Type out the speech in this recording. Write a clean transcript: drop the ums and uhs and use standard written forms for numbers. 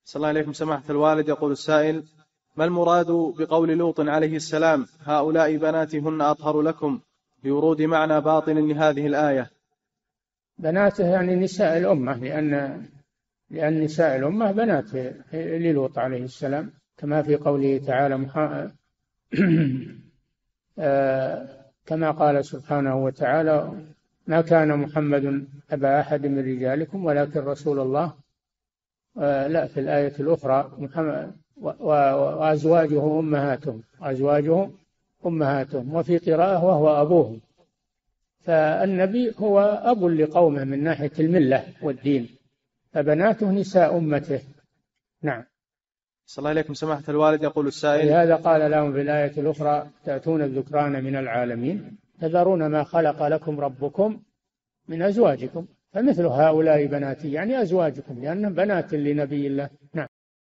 صلى الله عليكم سماحة الوالد. يقول السائل: ما المراد بقول لوط عليه السلام: هؤلاء بناتي هن أطهر لكم، بورود معنى باطن لهذه الآية؟ بناته يعني نساء الأمة، لأن نساء الأمة بنات للوط عليه السلام، كما في قوله تعالى كما قال سبحانه وتعالى: ما كان محمد أبا أحد من رجالكم ولكن رسول الله. لا، في الآية الأخرى: محمد وأزواجه أمهاتهم، أزواجه أمهاتهم، وفي قراءة وهو أبوهم. فالنبي هو أب لقومه من ناحية الملة والدين، فبناته نساء أمته. نعم. صلى الله عليكم سماحة الوالد. يقول السائل: ولهذا قال لهم في الآية الأخرى: تأتون الذكران من العالمين تذرون ما خلق لكم ربكم من أزواجكم، فمثل هؤلاء بناتي، يعني أزواجكم، لأنهم بنات لنبي الله. نعم.